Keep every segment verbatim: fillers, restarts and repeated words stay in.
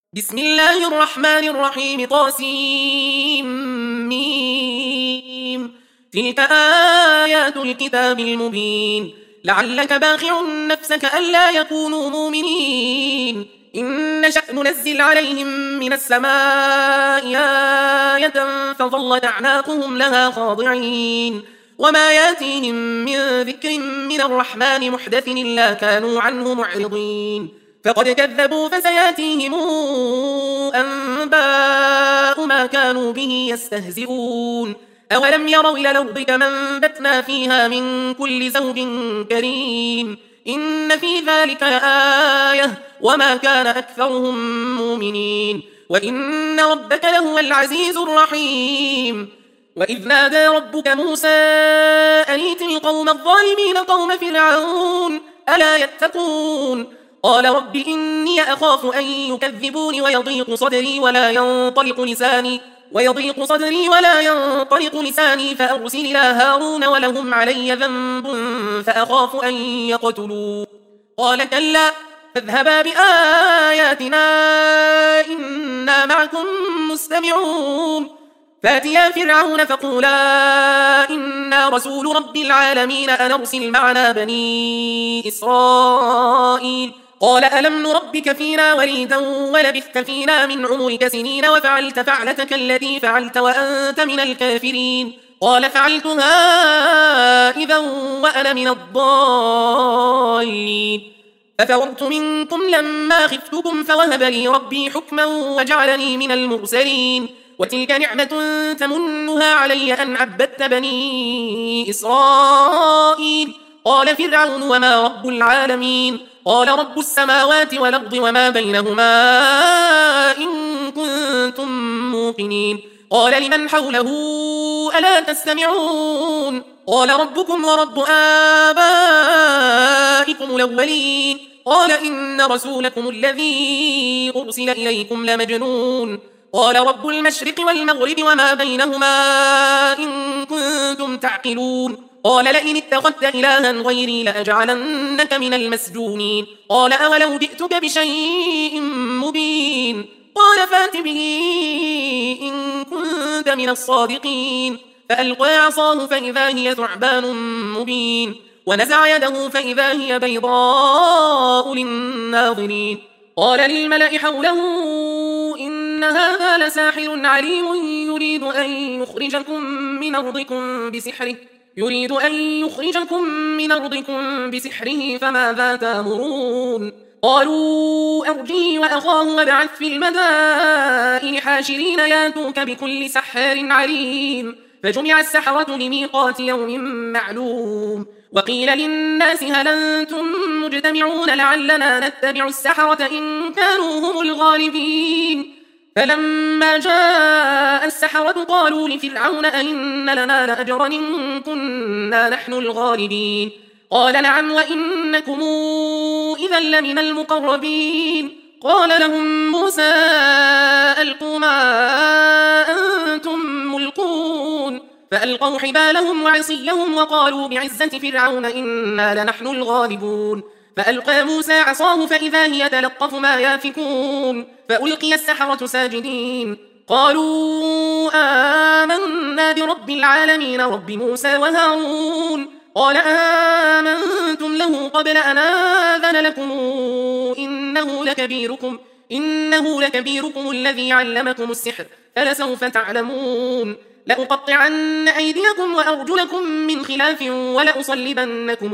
بسم الله الرحمن الرحيم طاسيم ميم تلك آيات الكتاب المبين لعلك باخع نفسك ألا يكونوا مؤمنين إن نشأ ننزل عليهم من السماء آية فظلت أعناقهم لها خاضعين وما ياتيهم من ذكر من الرحمن محدث إلا كانوا عنه معرضين فقد كذبوا فسياتيهم أنباء ما كانوا به يستهزئون أولم يروا إلى الأرض كما أنبتنا فيها من كل زوج كريم إن في ذلك لآية وما كان أكثرهم مؤمنين وإن ربك لهو العزيز الرحيم وإذ نادى ربك موسى أن ائت القوم الظالمين قوم فرعون ألا يتقون قال رب إني أخاف أن يكذبون ويضيق صدري ولا ينطلق لساني ويضيق صدري ولا ينطلق لساني فأرسل إلى هارون ولهم علي ذنب فأخاف أن يقتلوا قال كلا فاذهبا بآياتنا إنا معكم مستمعون فاتيا فرعون فقولا إنا رسول رب العالمين أن أرسل معنا بني إسرائيل قال ألم نربك فينا وليدا ولبثت فينا من عمرك سنين وفعلت فعلتك التي فعلت وأنت من الكافرين قال فعلتها إذا وأنا من الضالين ففررت منكم لما خفتكم فوهب لي ربي حكما وجعلني من المرسلين وتلك نعمة تمنها علي أن عبدت بني إسرائيل قال فرعون وما رب العالمين قال رب السماوات والأرض وما بينهما إن كنتم موقنين قال لمن حوله ألا تستمعون قال ربكم ورب آبائكم الأولين قال إن رسولكم الذي أرسل إليكم لمجنون قال رب المشرق والمغرب وما بينهما إن كنتم تعقلون قال لئن اتخذت إلها غيري لأجعلنك من المسجونين قال أولو جئتك بشيء مبين قال فات به إن كنت من الصادقين فألقى عصاه فإذا هي ثعبان مبين ونزع يده فإذا هي بيضاء للناظرين قال للملأ حوله إن هذا لساحر عليم يريد أن يخرجكم من أرضكم بسحره يريد أن يخرجكم من أرضكم بسحره فماذا تأمرون قالوا أرجه وأخاه وابعث في المدائن حاشرين ياتوك بكل سحار عليم فجمع السحرة لميقات يوم معلوم وقيل للناس هل أنتم مجتمعون لعلنا نتبع السحرة إن كانوا هم الغالبين فلما جاء السحرة قالوا لفرعون أئن لنا لأجرا إن كنا نحن الغالبين قال نعم وإنكم إذا لمن المقربين قال لهم موسى ألقوا ما أنتم ملقون فألقوا حبالهم وعصيهم وقالوا بعزة فرعون إنا لنحن الغالبون فألقى موسى عصاه فإذا هي تلقف ما يافكون فألقي السحرة ساجدين قالوا آمنا برب العالمين رب موسى وهارون قال آمنتم له قبل أن آذن لكم إنه لكبيركم إنه لكبيركم الذي علمكم السحر فلسوف تعلمون لأقطعن أيديكم وأرجلكم من خلاف ولأصلبنكم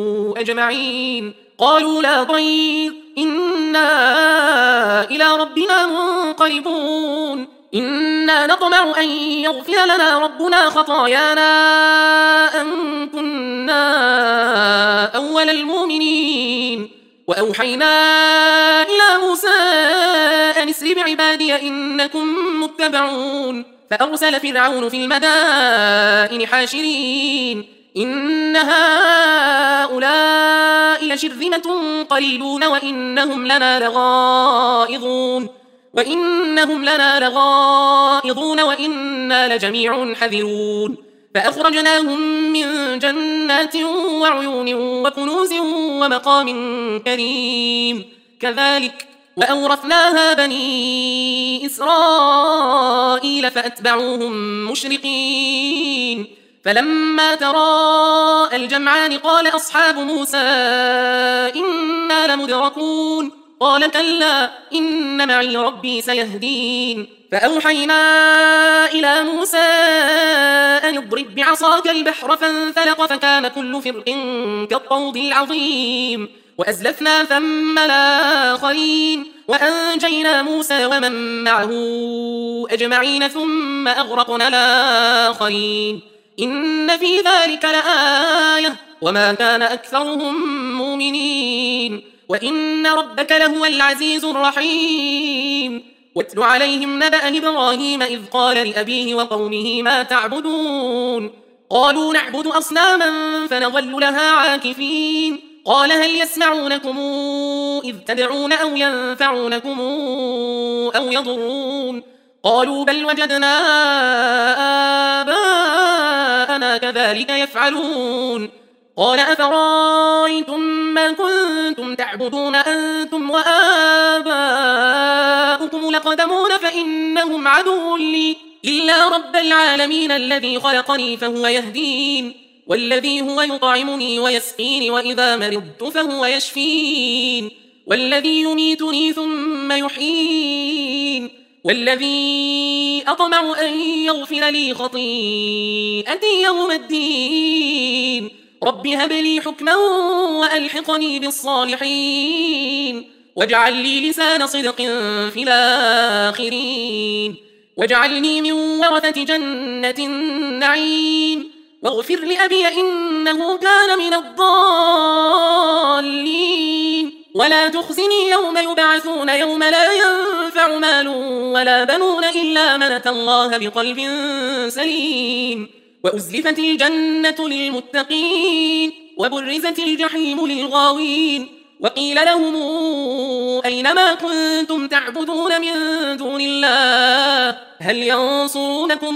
أجمعين قالوا لا ضير إنا إلى ربنا منقلبون إنا نطمع أن يغفر لنا ربنا خطايانا أن كنا أول المؤمنين وأوحينا إلى موسى أن اسر بعبادي إنكم متبعون فأرسل فرعون في المدائن حاشرين إن هؤلاء لشرذمة قليلون وإنهم لنا لغائظون وإنهم لنا لغائظون وإنا لجميع حذرون فأخرجناهم من جنات وعيون وكنوز ومقام كريم كذلك وأورثناها بني إسرائيل فأتبعوهم مشرقين فلما تراءى الجمعان قال أصحاب موسى إنا لمدركون قال كلا إن معي ربي سيهدين فأوحينا إلى موسى أن اضرب بعصاك البحر فانفلق فكان كل فرق كالطود العظيم وأزلفنا ثم الآخرين وأنجينا موسى ومن معه أجمعين ثم أغرقنا الآخرين إن في ذلك لآية وما كان أكثرهم مؤمنين وإن ربك لهو العزيز الرحيم واتل عليهم نبأ إبراهيم إذ قال لأبيه وقومه ما تعبدون قالوا نعبد أصناما فنظل لها عاكفين قال هل يسمعونكم إذ تدعون أو ينفعونكم أو يضرون قالوا بل وجدنا آباءنا كذلك يفعلون قال أفرأيتم ما كنتم تعبدون أنتم وآباؤكم الأقدمون فإنهم عدو لي إلا رب العالمين الذي خلقني فهو يهدين والذي هو يطعمني ويسقين وإذا مرضت فهو يشفين والذي يميتني ثم يحيين والذي أطمع أن يغفر لي خطيئتي يوم الدين رب هب لي حكما وألحقني بالصالحين واجعل لي لسان صدق في الآخرين واجعلني من ورثة جنة النعيم واغفر لأبي إنه كان من الضالين ولا تخزني يوم يبعثون يوم لا ينفع مال ولا بنون إلا من أتى الله بقلب سليم وأزلفت الجنة للمتقين وبرزت الجحيم للغاوين وقيل لهم أين ما كنتم تعبدون من دون الله هل ينصرونكم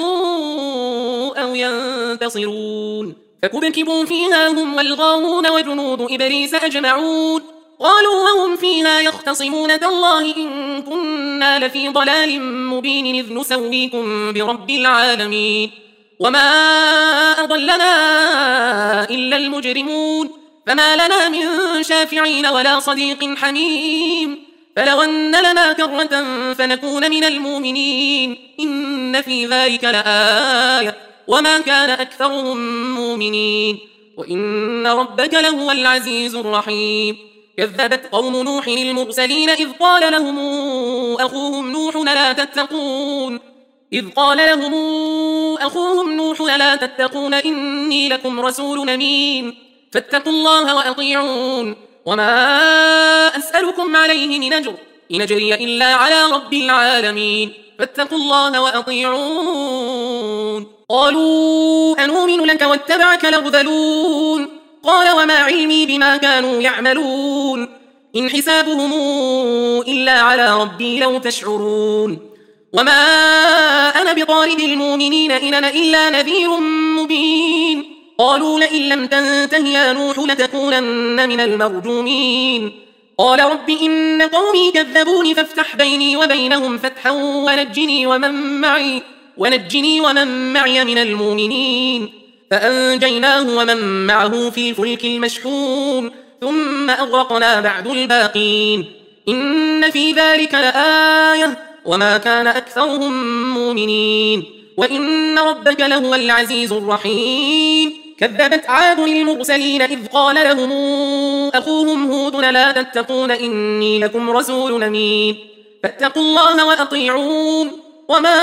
أو ينتصرون فكبكبوا فيها هم والغاوون وجنود إبليس أجمعون قالوا وهم فيها يختصمون تالله إن كنا لفي ضلال مبين إذ نسويكم برب العالمين وما أضلنا إلا المجرمون فما لنا من شافعين ولا صديق حميم فلو أن لنا كرة فنكون من المؤمنين إن في ذلك لآية وما كان أكثرهم مؤمنين وإن ربك لهو العزيز الرحيم كذبت قوم نوح المرسلين إذ قال لهم أخوهم نوح لا تتقون إذ قال لهم أخوهم نوح لا تتقون إني لكم رسول أمين فاتقوا الله وأطيعون وما أسألكم عليه من أجر إن أجري إلا على رب العالمين فاتقوا الله وأطيعون قالوا أنؤمن لك واتبعك الأرذلون قال وما علمي بما كانوا يعملون إن حسابهم إلا على ربي لو تشعرون وما أنا بطارد المؤمنين إن أنا إلا نذير مبين قالوا لئن لم تنته يا نوح لتكونن من المرجومين قال رب إن قومي كذبوني فافتح بيني وبينهم فتحا ونجني ومن معي ونجني ومن معي من المؤمنين فأنجيناه ومن معه في الفلك المشحون ثم أغرقنا بعد الباقين إن في ذلك لآية وما كان أكثرهم مؤمنين وإن ربك لهو العزيز الرحيم كذبت عاد المرسلين إذ قال لهم أخوهم هود لا تتقون إني لكم رسول أمين فاتقوا الله وأطيعون وما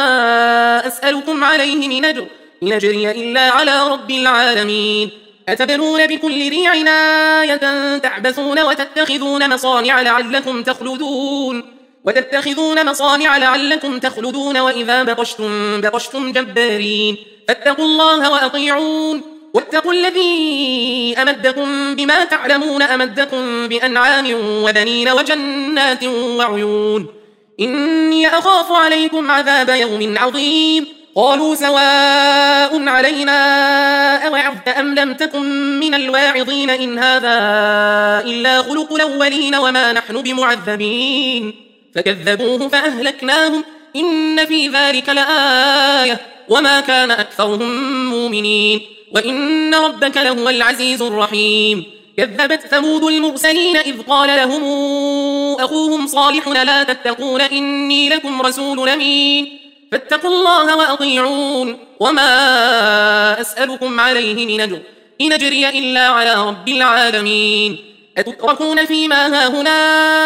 أسألكم عليه من أجر إن أجري إلا على رب العالمين أتبنون بكل ريع آية تعبثون وتتخذون مصانع لعلكم تخلدون وتتخذون مصانع لعلكم تخلدون وإذا بطشتم بطشتم جبارين فاتقوا الله وأطيعون واتقوا الذي أمدكم بما تعلمون أمدكم بأنعام وبنين وجنات وعيون إني أخاف عليكم عذاب يوم عظيم قالوا سواء علينا أوعظت أم لم تكن من الواعظين إن هذا إلا خلق الأولين وما نحن بمعذبين فكذبوه فأهلكناهم إن في ذلك لآية وما كان أكثرهم مؤمنين وإن ربك لهو العزيز الرحيم كذبت ثمود المرسلين إذ قال لهم أخوهم صالح لا تتقون إني لكم رسول أمين فاتقوا الله وأطيعون وما أسألكم عليه من أجر إن أجري إلا على رب العالمين أتتركون فيما هاهنا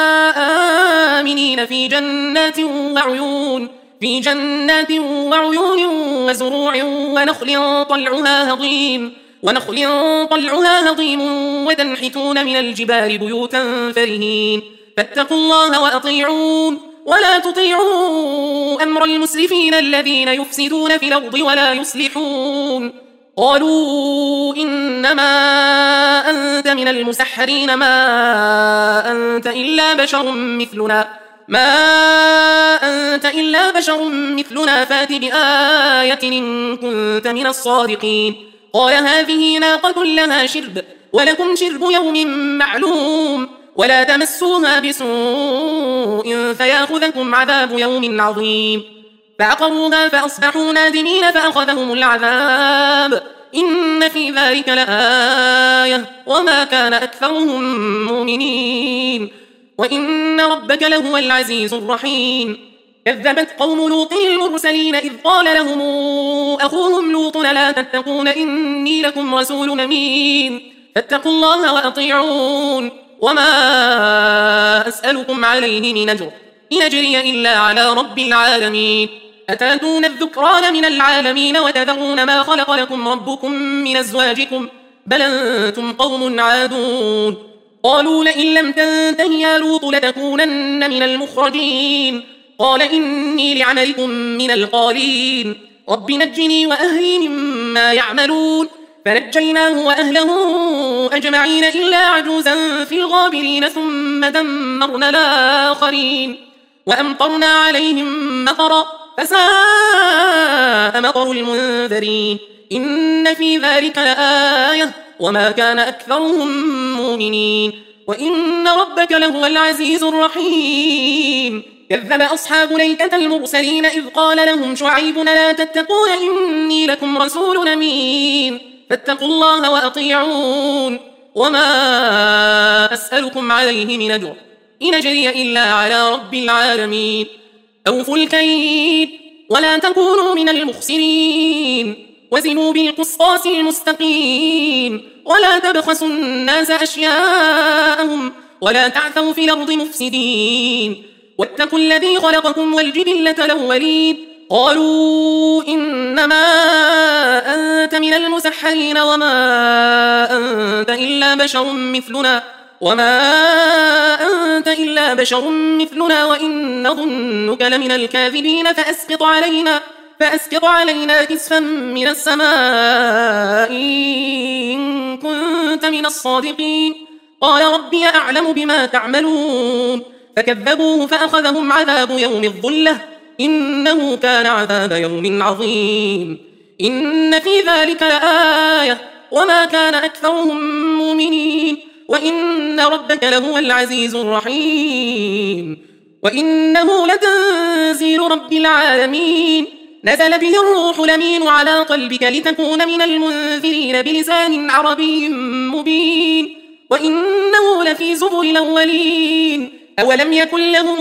آمنين في جنات وعيون في جنات وعيون وزروع ونخل طلعها هضيم ونخل طلعها هضيم وتنحتون من الجبال بيوتا فرهين فاتقوا الله وأطيعون ولا تطيعوا أمر المسرفين الذين يفسدون في الأرض ولا يصلحون قالوا إنما أنت من المسحرين ما أنت إلا بشر مثلنا ما أنت إلا بشر مثلنا فات بآية إن كنت من الصادقين قال هذه ناقة لها شرب ولكم شرب يوم معلوم ولا تمسوها بسوء فيأخذكم عذاب يوم عظيم فعقروها فأصبحوا نادمين فأخذهم العذاب إن في ذلك لآية وما كان أكثرهم مؤمنين وإن ربك لهو العزيز الرحيم كذبت قوم لوط المرسلين إذ قال لهم أخوهم لوط لا تتقون إني لكم رسول أمين فاتقوا الله وأطيعون وما أسألكم عليه من أجر إن أجري إلا على رب العالمين أتاتون الذكران من العالمين وتذرون ما خلق لكم ربكم من أزواجكم بل أنتم قوم عادون قالوا لئن لم تنته يا لوط لتكونن من المخرجين قال إني لعملكم من القالين رب نجني وأهلي مما يعملون فنجيناه وأهله أجمعين إلا عجوزا في الغابرين ثم دمرنا الآخرين وأمطرنا عليهم مطرا فساء مطر المنذرين إن في ذلك لآية وما كان أكثرهم مؤمنين وإن ربك لهو العزيز الرحيم كذب أصحاب الأيكة المرسلين إذ قال لهم شعيب لا تتقون إني لكم رسول أمين فاتقوا الله وأطيعون وما أسألكم عليه من أجر إن أجري إلا على رب العالمين أوفوا الكيل ولا تكونوا من المخسرين وزنوا بالقسطاس المستقيم ولا تبخسوا الناس أشياءهم ولا تعثوا في الأرض مفسدين واتقوا الذي خلقكم والجبلة الأولين قالوا إنما أنت من المسحرين وما أنت إلا بشر مثلنا وما أنت إلا بشر مثلنا وإن نظنك لمن الكاذبين فأسقط علينا فأسقط علينا كسفا من السماء إن كنت من الصادقين قال ربي أعلم بما تعملون فكذبوه فأخذهم عذاب يوم الظلة إنه كان عذاب يوم عظيم إن في ذلك لآية وما كان أكثرهم مؤمنين وإن ربك لهو العزيز الرحيم وإنه لتنزيل رب العالمين نزل به الروح الأمين على قلبك لتكون من المنذرين بلسان عربي مبين وإنه لفي زبر الأولين أولم يكن لهم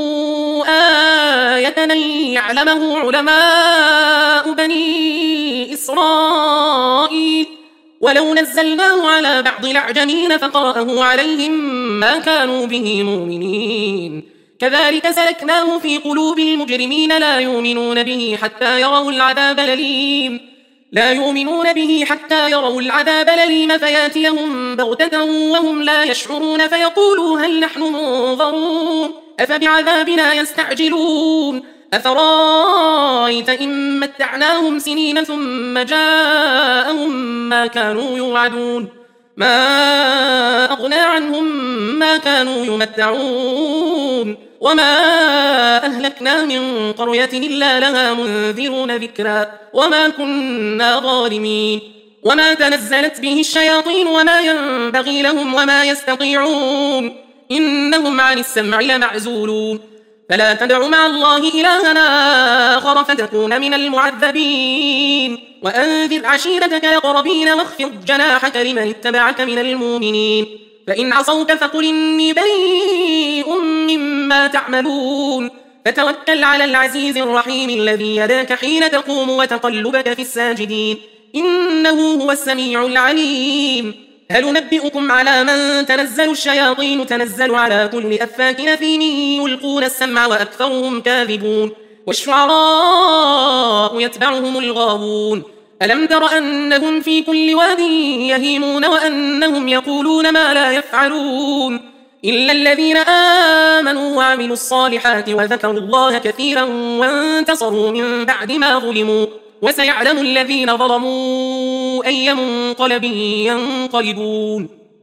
آية أن يعلمه علماء بني إسرائيل ولو نزلناه على بعض الأعجمين فقرأه عليهم ما كانوا به مؤمنين كذلك سلكناه في قلوب المجرمين لا يؤمنون به حتى يروا العذاب الأليم لا يؤمنون به حتى يروا العذاب الأليم فياتيهم بغتة وهم لا يشعرون فيقولوا هل نحن منظرون أفبعذابنا يستعجلون أفرايت إن متعناهم سنين ثم جاءهم ما كانوا يوعدون ما أغنى عنهم ما كانوا يمتعون وما أهلكنا من قرية إلا لها منذرون ذكرا وما كنا ظالمين وما تنزلت به الشياطين وما ينبغي لهم وما يستطيعون إنهم عن السمع لمعزولون فلا تدع مع الله إلها آخر فتكون من المعذبين وأنذر عشيرتك الأقربين واخفض جناحك لمن اتبعك من المؤمنين فإن عصوك فقل إني بريء مما تعملون فتوكل على العزيز الرحيم الذي يداك حين تقوم وتقلبك في الساجدين إنه هو السميع العليم هل ننبئكم على من تنزل الشياطين تنزل على كل أفاك أثيم يلقون السمع وأكثرهم كاذبون والشعراء يتبعهم الغاوون ألم تر أنهم في كل واد يهيمون وأنهم يقولون ما لا يفعلون إلا الذين آمنوا وعملوا الصالحات وذكروا الله كثيرا وانتصروا من بعد ما ظلموا وسيعلم الذين ظلموا أي منقلب ينقلبون